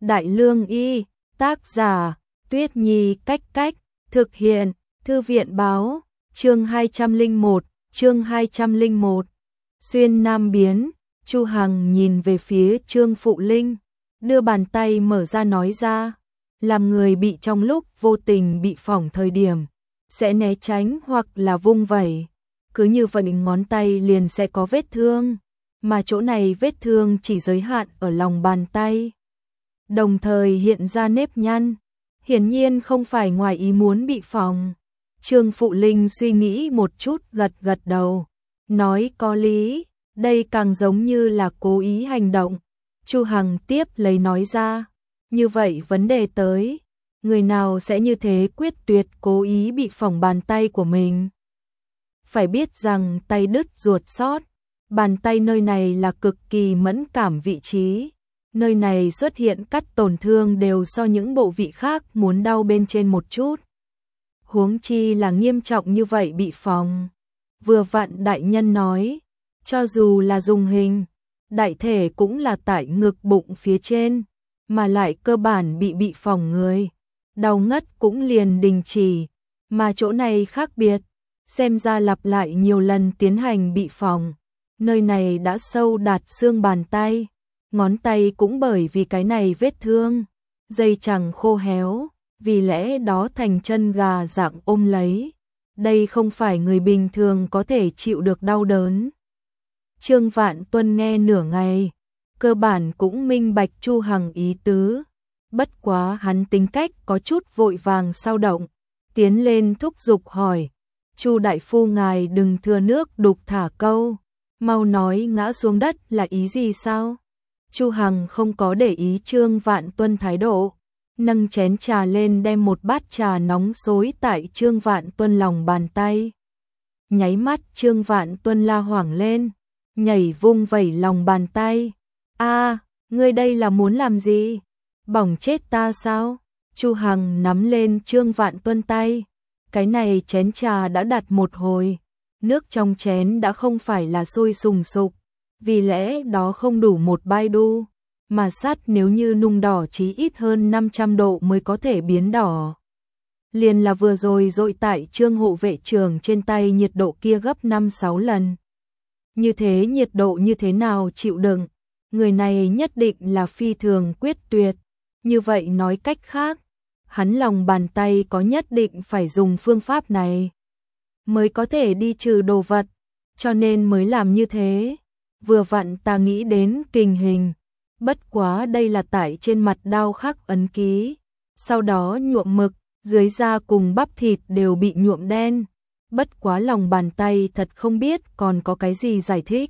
Đại Lương Y, tác giả, Tuyết Nhi Cách Cách, thực hiện, Thư viện báo, chương 201, chương 201. Xuyên Nam biến, Chu Hằng nhìn về phía Trương Phụ Linh, đưa bàn tay mở ra nói ra, làm người bị trong lúc vô tình bị phỏng thời điểm, sẽ né tránh hoặc là vung vẩy. Cứ như vậy ngón tay liền sẽ có vết thương, mà chỗ này vết thương chỉ giới hạn ở lòng bàn tay. Đồng thời hiện ra nếp nhăn, hiển nhiên không phải ngoài ý muốn bị phỏng. Trương Phụ Linh suy nghĩ một chút gật gật đầu, nói có lý, đây càng giống như là cố ý hành động. Chu Hằng tiếp lấy nói ra, như vậy vấn đề tới, người nào sẽ như thế quyết tuyệt cố ý bị phỏng bàn tay của mình? Phải biết rằng tay đứt ruột sót, bàn tay nơi này là cực kỳ mẫn cảm vị trí. Nơi này xuất hiện cắt tổn thương đều so những bộ vị khác muốn đau bên trên một chút. Huống chi là nghiêm trọng như vậy bị phỏng. Vừa vặn đại nhân nói, cho dù là dùng hình, đại thể cũng là tại ngực bụng phía trên, mà lại cơ bản bị phỏng người. Đau ngất cũng liền đình chỉ, mà chỗ này khác biệt, xem ra lặp lại nhiều lần tiến hành bị phỏng. Nơi này đã sâu đạt xương bàn tay. Ngón tay cũng bởi vì cái này vết thương, dây chằng khô héo, vì lẽ đó thành chân gà dạng ôm lấy. Đây không phải người bình thường có thể chịu được đau đớn. Trương Vạn Tuân nghe nửa ngày, cơ bản cũng minh bạch Chu Hằng ý tứ. Bất quá hắn tính cách có chút vội vàng sao động, tiến lên thúc giục hỏi, Chu đại phu ngài đừng thừa nước đục thả câu, mau nói ngã xuống đất là ý gì sao? Chu Hằng không có để ý Trương Vạn Tuân thái độ, nâng chén trà lên đem một bát trà nóng xối tại Trương Vạn Tuân lòng bàn tay. Nháy mắt Trương Vạn Tuân la hoảng lên, nhảy vung vẩy lòng bàn tay. A, ngươi đây là muốn làm gì? Bỏng chết ta sao? Chu Hằng nắm lên Trương Vạn Tuân tay. Cái này chén trà đã đặt một hồi, nước trong chén đã không phải là sôi sùng sục. Vì lẽ đó không đủ một bai đu, mà sắt nếu như nung đỏ chí ít hơn 500 độ mới có thể biến đỏ. Liền là vừa rồi dội tại Trương hộ vệ trưởng trên tay nhiệt độ kia gấp 5-6 lần. Như thế nhiệt độ như thế nào chịu đựng, người này nhất định là phi thường quyết tuyệt. Như vậy nói cách khác, hắn lòng bàn tay có nhất định phải dùng phương pháp này mới có thể đi trừ đồ vật, cho nên mới làm như thế. Vừa vặn ta nghĩ đến kình hình, bất quá đây là tại trên mặt đao khắc ấn ký, sau đó nhuộm mực, dưới da cùng bắp thịt đều bị nhuộm đen, bất quá lòng bàn tay thật không biết còn có cái gì giải thích.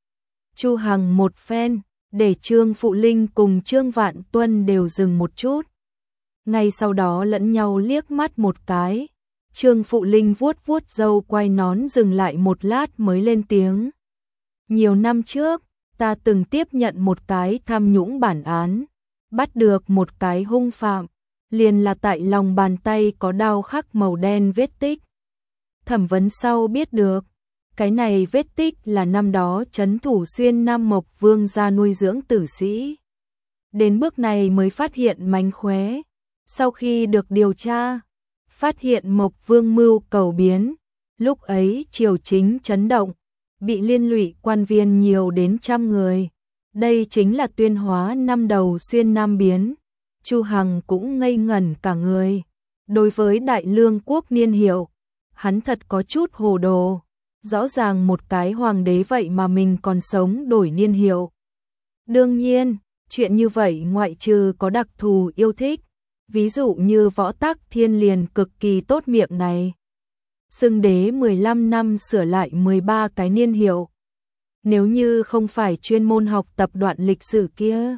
Chu Hằng một phen, để Trương Phụ Linh cùng Trương Vạn Tuân đều dừng một chút. Ngay sau đó lẫn nhau liếc mắt một cái, Trương Phụ Linh vuốt vuốt râu quay nón dừng lại một lát mới lên tiếng. Nhiều năm trước, ta từng tiếp nhận một cái tham nhũng bản án, bắt được một cái hung phạm, liền là tại lòng bàn tay có đao khắc màu đen vết tích. Thẩm vấn sau biết được, cái này vết tích là năm đó trấn thủ Xuyên Nam Mộc Vương gia nuôi dưỡng tử sĩ. Đến bước này mới phát hiện mánh khóe, sau khi được điều tra, phát hiện Mộc Vương mưu cầu biến, lúc ấy triều chính chấn động. Bị liên lụy quan viên nhiều đến 100 người. Đây chính là tuyên hóa năm đầu Xuyên Nam biến. Chu Hằng cũng ngây ngẩn cả người. Đối với Đại Lương quốc niên hiệu, hắn thật có chút hồ đồ. Rõ ràng một cái hoàng đế vậy mà mình còn sống đổi niên hiệu. Đương nhiên, chuyện như vậy ngoại trừ có đặc thù yêu thích, ví dụ như Võ Tắc Thiên liền cực kỳ tốt miệng này. Xưng đế 15 năm sửa lại 13 cái niên hiệu. Nếu như không phải chuyên môn học tập đoạn lịch sử kia,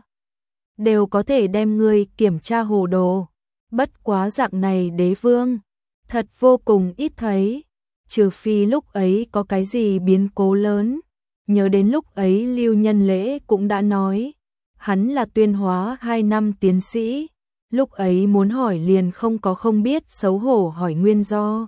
đều có thể đem ngươi kiểm tra hồ đồ. Bất quá dạng này đế vương, thật vô cùng ít thấy, trừ phi lúc ấy có cái gì biến cố lớn. Nhớ đến lúc ấy Lưu Nhân Lễ cũng đã nói, hắn là tuyên hóa 2 năm tiến sĩ, lúc ấy muốn hỏi liền không biết xấu hổ hỏi nguyên do.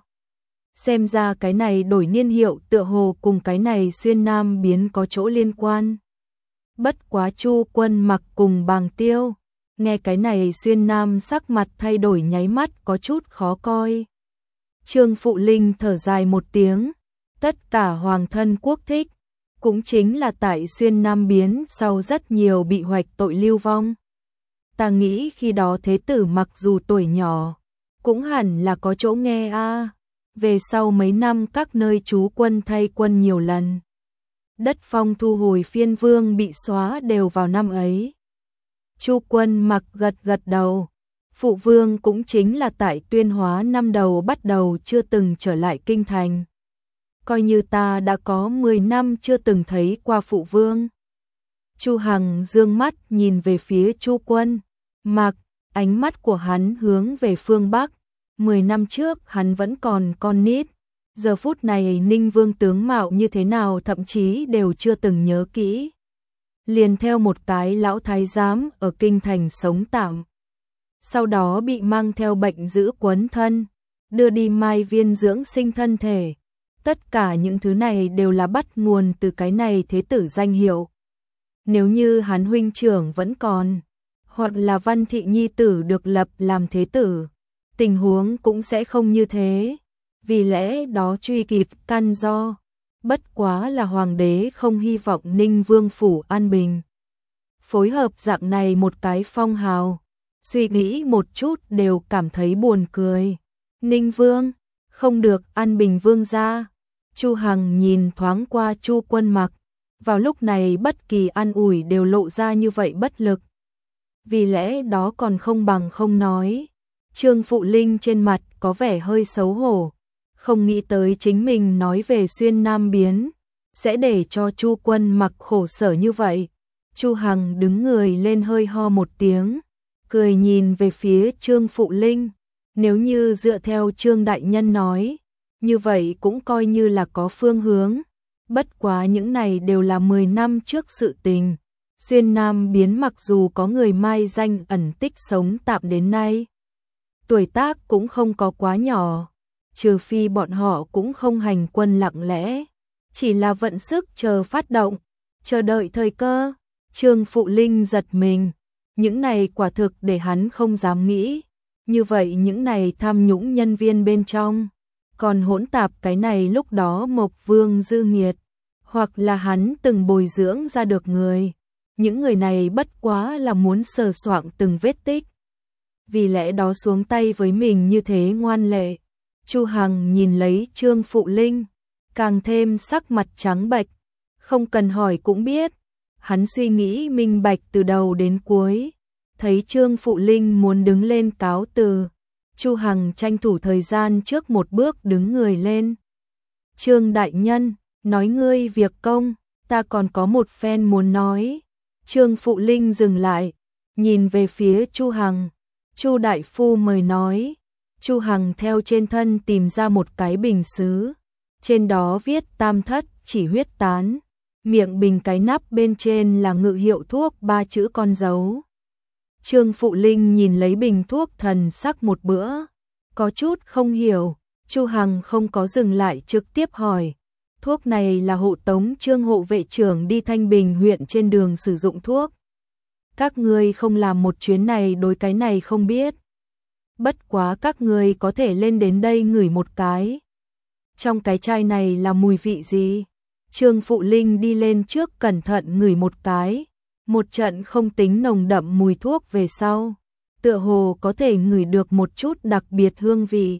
Xem ra cái này đổi niên hiệu tựa hồ cùng cái này Xuyên Nam biến có chỗ liên quan. Bất quá Chu Quân Mặc cùng Bàng Tiêu, Nghe cái này Xuyên Nam sắc mặt thay đổi nháy mắt có chút khó coi. Trương Phụ Linh thở dài một tiếng, tất cả hoàng thân quốc thích, cũng chính là tại Xuyên Nam biến sau rất nhiều bị hoạch tội lưu vong. Ta nghĩ khi đó thế tử mặc dù tuổi nhỏ, cũng hẳn là có chỗ nghe a. Về sau mấy năm các nơi trú quân thay quân nhiều lần. Đất Phong thu hồi phiên vương bị xóa đều vào năm ấy. Chu Quân Mặc gật gật đầu. Phụ vương cũng chính là tại Tuyên Hóa năm đầu bắt đầu chưa từng trở lại kinh thành. Coi như ta đã có 10 năm chưa từng thấy qua phụ vương. Chu Hằng dương mắt nhìn về phía Chu Quân Mặc, ánh mắt của hắn hướng về phương Bắc. 10 năm trước hắn vẫn còn con nít, giờ phút này Ninh Vương tướng mạo như thế nào thậm chí đều chưa từng nhớ kỹ. Liền theo một cái lão thái giám ở kinh thành sống tạm. Sau đó bị mang theo bệnh dữ quấn thân, đưa đi Mai Viên dưỡng sinh thân thể. Tất cả những thứ này đều là bắt nguồn từ cái này thế tử danh hiệu. Nếu như hắn huynh trưởng vẫn còn, hoặc là Văn Thị nhi tử được lập làm thế tử, tình huống cũng sẽ không như thế. Vì lẽ đó truy kịp căn do, bất quá là hoàng đế không hy vọng Ninh Vương phủ an bình. Phối hợp dạng này một cái phong hào, suy nghĩ một chút đều cảm thấy buồn cười. Ninh Vương, không được an bình vương gia. Chu Hằng nhìn thoáng qua Chu Quân Mặc, vào lúc này bất kỳ an ủi đều lộ ra như vậy bất lực. Vì lẽ đó còn không bằng không nói. Trương Phụ Linh trên mặt có vẻ hơi xấu hổ, không nghĩ tới chính mình nói về Xuyên Nam biến, sẽ để cho Chu Quân Mặc khổ sở như vậy. Chu Hằng đứng người lên hơi ho một tiếng, cười nhìn về phía Trương Phụ Linh. Nếu như dựa theo Trương Đại Nhân nói, như vậy cũng coi như là có phương hướng. Bất quá những này đều là 10 năm trước sự tình. Xuyên Nam biến mặc dù có người mai danh ẩn tích sống tạm đến nay, tuổi tác cũng không có quá nhỏ, trừ phi bọn họ cũng không hành quân lặng lẽ, chỉ là vận sức chờ phát động, chờ đợi thời cơ. Trương Phụ Linh giật mình, những này quả thực để hắn không dám nghĩ. Như vậy những này tham nhũng nhân viên bên trong, còn hỗn tạp cái này lúc đó Mộc Vương dư nghiệt, hoặc là hắn từng bồi dưỡng ra được người. Những người này bất quá là muốn sờ soạng từng vết tích. Vì lẽ đó xuống tay với mình như thế ngoan lệ. Chu Hằng nhìn lấy Trương Phụ Linh, càng thêm sắc mặt trắng bệch, không cần hỏi cũng biết. Hắn suy nghĩ minh bạch từ đầu đến cuối. Thấy Trương Phụ Linh muốn đứng lên cáo từ, Chu Hằng tranh thủ thời gian trước một bước đứng người lên. Trương Đại Nhân, nói ngươi việc công, ta còn có một phen muốn nói. Trương Phụ Linh dừng lại, nhìn về phía Chu Hằng. Chu Đại Phu mời nói. Chu Hằng theo trên thân tìm ra một cái bình sứ, trên đó viết Tam Thất chỉ huyết tán. Miệng bình cái nắp bên trên là ngự hiệu thuốc 3 chữ con dấu. Trương Phụ Linh nhìn lấy bình thuốc thần sắc một bữa, có chút không hiểu. Chu Hằng không có dừng lại trực tiếp hỏi, thuốc này là hộ tống Trương hộ vệ trưởng đi Thanh Bình huyện trên đường sử dụng thuốc. Các ngươi không làm một chuyến này đối cái này không biết. Bất quá các ngươi có thể lên đến đây ngửi một cái. Trong cái chai này là mùi vị gì? Trương Phụ Linh đi lên trước cẩn thận ngửi một cái. Một trận không tính nồng đậm mùi thuốc về sau, tựa hồ có thể ngửi được một chút đặc biệt hương vị.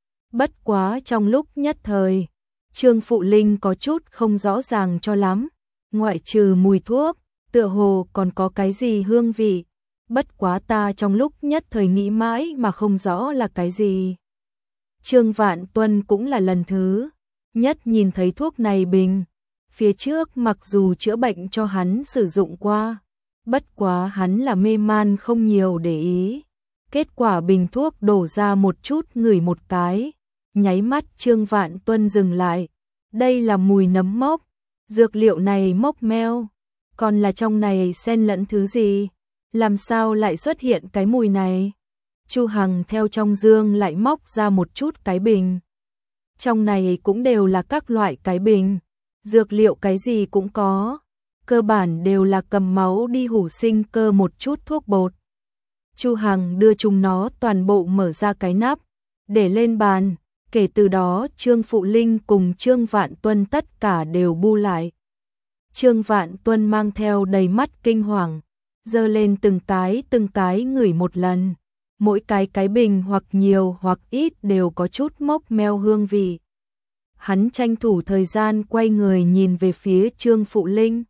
Bất quá trong lúc nhất thời, Trương Phụ Linh có chút không rõ ràng cho lắm. Ngoại trừ mùi thuốc, tựa hồ còn có cái gì hương vị. Bất quá ta trong lúc nhất thời nghĩ mãi mà không rõ là cái gì. Trương Vạn Tuân cũng là lần thứ nhất nhìn thấy thuốc này bình. Phía trước mặc dù chữa bệnh cho hắn sử dụng qua, bất quá hắn là mê man không nhiều để ý. Kết quả bình thuốc đổ ra một chút ngửi một cái, nháy mắt Trương Vạn Tuân dừng lại. Đây là mùi nấm mốc, dược liệu này mốc meo, còn là trong này xen lẫn thứ gì? Làm sao lại xuất hiện cái mùi này? Chu Hằng theo trong dương lại móc ra một chút cái bình. Trong này cũng đều là các loại cái bình. Dược liệu cái gì cũng có, cơ bản đều là cầm máu đi hủ sinh cơ một chút thuốc bột. Chu Hằng đưa chúng nó toàn bộ mở ra cái nắp, để lên bàn. Kể từ đó Trương Phụ Linh cùng Trương Vạn Tuân tất cả đều bu lại. Trương Vạn Tuân mang theo đầy mắt kinh hoàng, giơ lên từng cái ngửi một lần. Mỗi cái bình hoặc nhiều hoặc ít đều có chút mốc meo hương vị. Hắn tranh thủ thời gian quay người nhìn về phía Trương Phụ Linh.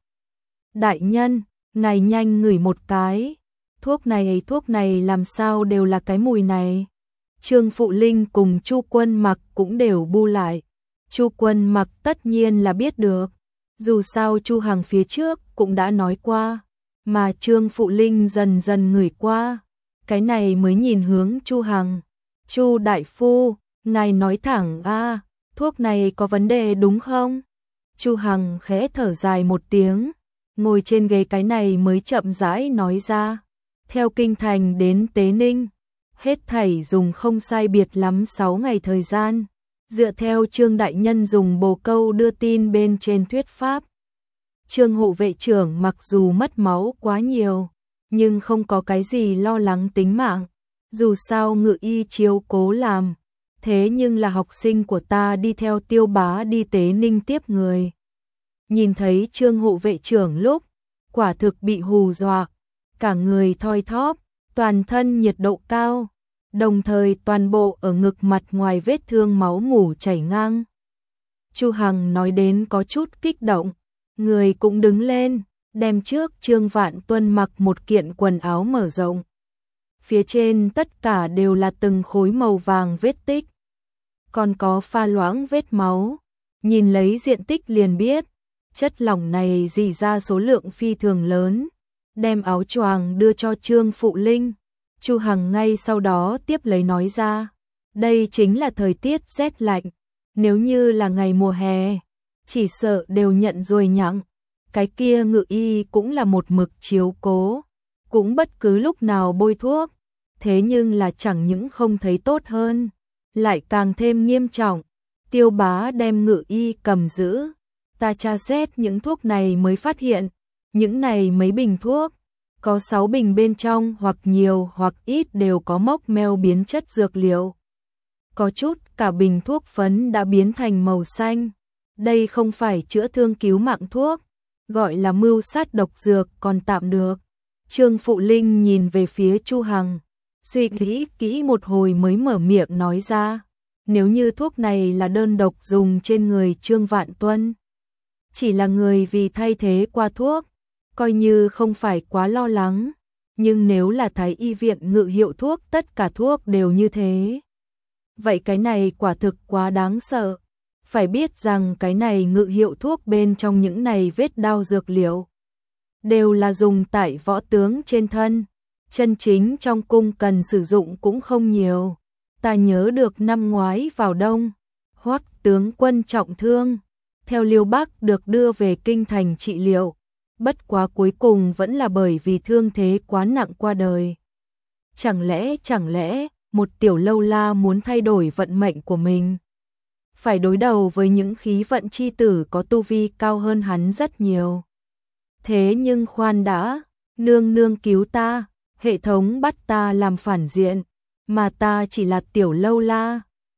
Đại nhân, ngài nhanh ngửi một cái. Thuốc này làm sao đều là cái mùi này. Trương Phụ Linh cùng Chu Quân Mặc cũng đều bu lại. Chu Quân Mặc tất nhiên là biết được. Dù sao Chu Hằng phía trước cũng đã nói qua. Mà Trương Phụ Linh dần dần ngửi qua. Cái này mới nhìn hướng Chu Hằng. Chu đại phu, ngài nói thẳng a, thuốc này có vấn đề đúng không? Chu Hằng khẽ thở dài một tiếng, ngồi trên ghế cái này mới chậm rãi nói ra. Theo kinh thành đến Tế Ninh, hết thảy dùng không sai biệt lắm 6 ngày thời gian. Dựa theo Trương đại nhân dùng bồ câu đưa tin bên trên thuyết pháp, Trương hộ vệ trưởng mặc dù mất máu quá nhiều, nhưng không có cái gì lo lắng tính mạng. Dù sao Ngự y chiếu cố làm, thế nhưng là học sinh của ta đi theo Tiêu Bá đi Tế Ninh tiếp người. Nhìn thấy Trương hộ vệ trưởng lúc, quả thực bị hù dọa, cả người thoi thóp, toàn thân nhiệt độ cao, đồng thời toàn bộ ở ngực mặt ngoài vết thương máu mủ chảy ngang. Chu Hằng nói đến có chút kích động, người cũng đứng lên, đem trước Trương Vạn Tuân mặc một kiện quần áo mở rộng. Phía trên tất cả đều là từng khối màu vàng vết tích, còn có pha loãng vết máu, nhìn lấy diện tích liền biết, chất lỏng này rỉ ra số lượng phi thường lớn. Đem áo choàng đưa cho Trương Phụ Linh, Chu Hằng ngay sau đó tiếp lấy nói ra, đây chính là thời tiết rét lạnh, nếu như là ngày mùa hè, chỉ sợ đều nhận ruồi nhặng. Cái kia Ngự y cũng là một mực chiếu cố, cũng bất cứ lúc nào bôi thuốc, thế nhưng là chẳng những không thấy tốt hơn, lại càng thêm nghiêm trọng. Tiêu Bá đem Ngự y cầm giữ, ta tra xét những thuốc này mới phát hiện, những này mấy bình thuốc, có 6 bình bên trong hoặc nhiều hoặc ít đều có mốc meo biến chất dược liệu. Có chút cả bình thuốc phấn đã biến thành màu xanh, đây không phải chữa thương cứu mạng thuốc, gọi là mưu sát độc dược còn tạm được. Trương Phụ Linh nhìn về phía Chu Hằng, suy nghĩ kỹ một hồi mới mở miệng nói ra, nếu như thuốc này là đơn độc dùng trên người Trương Vạn Tuân, chỉ là người vì thay thế qua thuốc, coi như không phải quá lo lắng, nhưng nếu là Thái y viện ngự hiệu thuốc tất cả thuốc đều như thế, vậy cái này quả thực quá đáng sợ. Phải biết rằng cái này ngự hiệu thuốc bên trong những này vết đao dược liệu đều là dùng tại võ tướng trên thân, chân chính trong cung cần sử dụng cũng không nhiều. Ta nhớ được năm ngoái vào đông, Hoắc tướng quân trọng thương, theo Liêu Bắc được đưa về kinh thành trị liệu, bất quá cuối cùng vẫn là bởi vì thương thế quá nặng qua đời. Chẳng lẽ một tiểu lâu la muốn thay đổi vận mệnh của mình, phải đối đầu với những khí vận chi tử có tu vi cao hơn hắn rất nhiều. Thế nhưng khoan đã, nương nương cứu ta, hệ thống bắt ta làm phản diện, mà ta chỉ là tiểu lâu la,